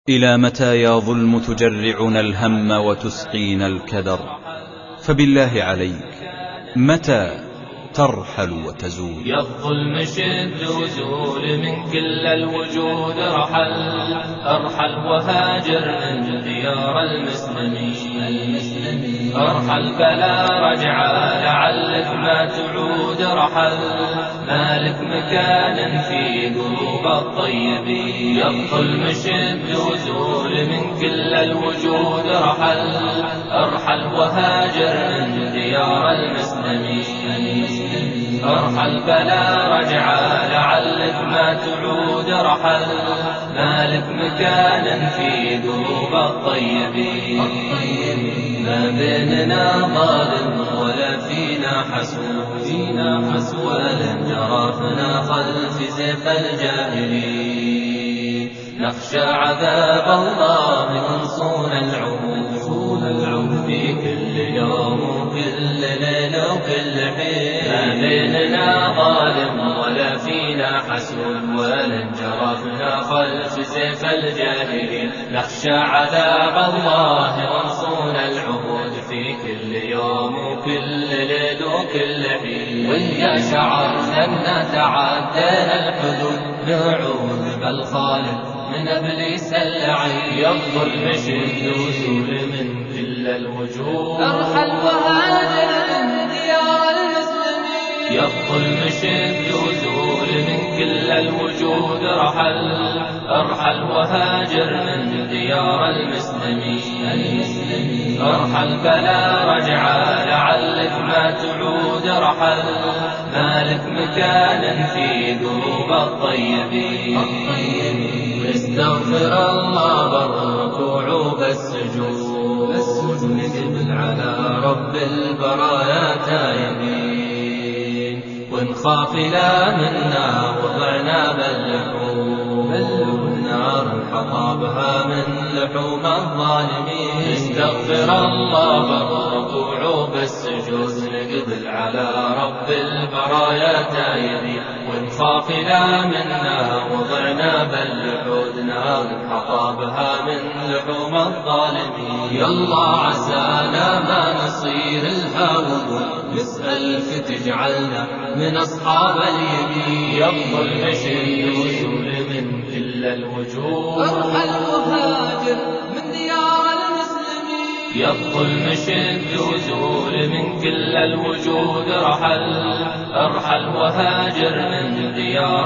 إلى متى يا ظلم تجرعنا الهم وتسقينا الكدر؟ فبالله عليك متى ترحل وتزول؟ يا الظلم شد وزول من كل الوجود، أرحل وهاجر من ديار المسلمين، أرحل بلا رجعة لعلك ما تعود، رحل مالك مكان في قلوب الطيبين. يا الظلم شد وزول من كل الوجود، أرحل وهاجر من ديار المسلمين، أرحل بلا رجعة لعلك ما تعود، رحل مالك مكان في قلوب الطيبين. ما بيننا ظالم ولا فينا حسود، ولا انجرفنا خلف زيف الجاهلين. نخشى عذاب الله من صون العهود في كل يوم وكل ليلة وكل حين. ما بيننا ظالم ولا فينا حسود، ولا انجرفنا خلف سيف الجاهلين. نخشى عذاب الله من صون العهود في كل يوم وكل ليلة وكل حين. وإذا شعرنا أن تعدينا الحدود، نعوذ بالخالق من إبليس اللعين. يا الظلم شد وزول من كل الوجود، أرحل وهاجر من ديار المسلمين. يا الظلم شد وزول من كل الوجود، أرحل وهاجر من ديار المسلمين، أرحل بلا رجعة لعلك ما تعود، رحل مالك مكان في قلوب الطيبين. استغفر الله بالركوع وبالسجود، نقبل على رب البرايا تائبين. ونخاف لا منا وضعنا باللحوم، نار حطابها من لحوم الظالمين. استغفر الله بالركوع وبالسجود، نقبل على رب البرايا تائبين. ونخاف لا منا وضعنا باللحود، نار حطابها من لحوم الظالمين. يلا عسانا ما نصير الهاود، نسأل فتجعلنا من أصحاب اليمين. يا الظلم شد وزول من كل الوجود، أرحل وهاجر من ديار المسلمين. يا الظلم شد وزول من كل الوجود، أرحل وهاجر من ديار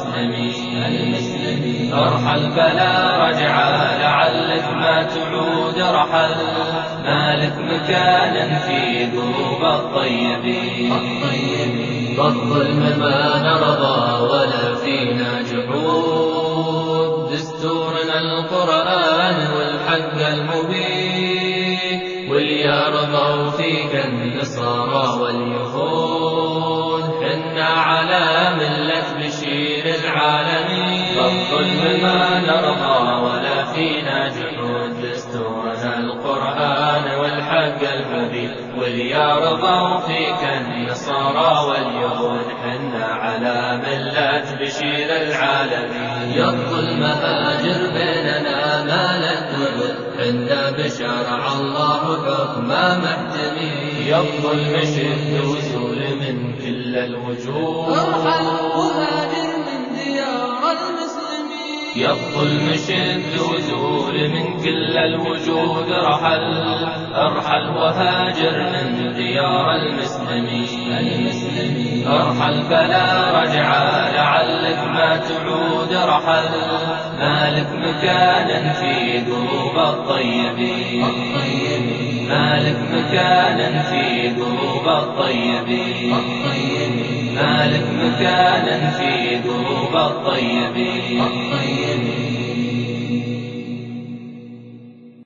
المسلمين، أرحل بلا رجعة لعلك ما تعود، رحل مالك مكان في قلوب الطيبين. بالظلم ما نرضى ولا فينا جحود، دستورنا القرآن والحق المبين. وليرضوا فيك النصارى واليهود، حنا على ملة بشير العالمين. بالظلم ما نرضى ولا فينا جحود، دستورنا القرآن والحق المبين. وليرضوا فيك النصارى واليهود، حنا على ملة بشير العالمين. يا الظلم هاجر بيننا ما لك وعد، حنا بشرع الله حكما محتمين. يا الظلم شد وزول من كل الوجود، أرحل وهاجر من ديار المسلمين. يا الظلم شد وزول من كل الوجود، أرحل وهاجر من ديار المسلمين، أرحل بلا رجعة لعلك ما تعود، رحل مالك مكان في قلوب الطيبين. مالك مكان في قلوب الطيبين، مالك مكان في قلوب الطيبين.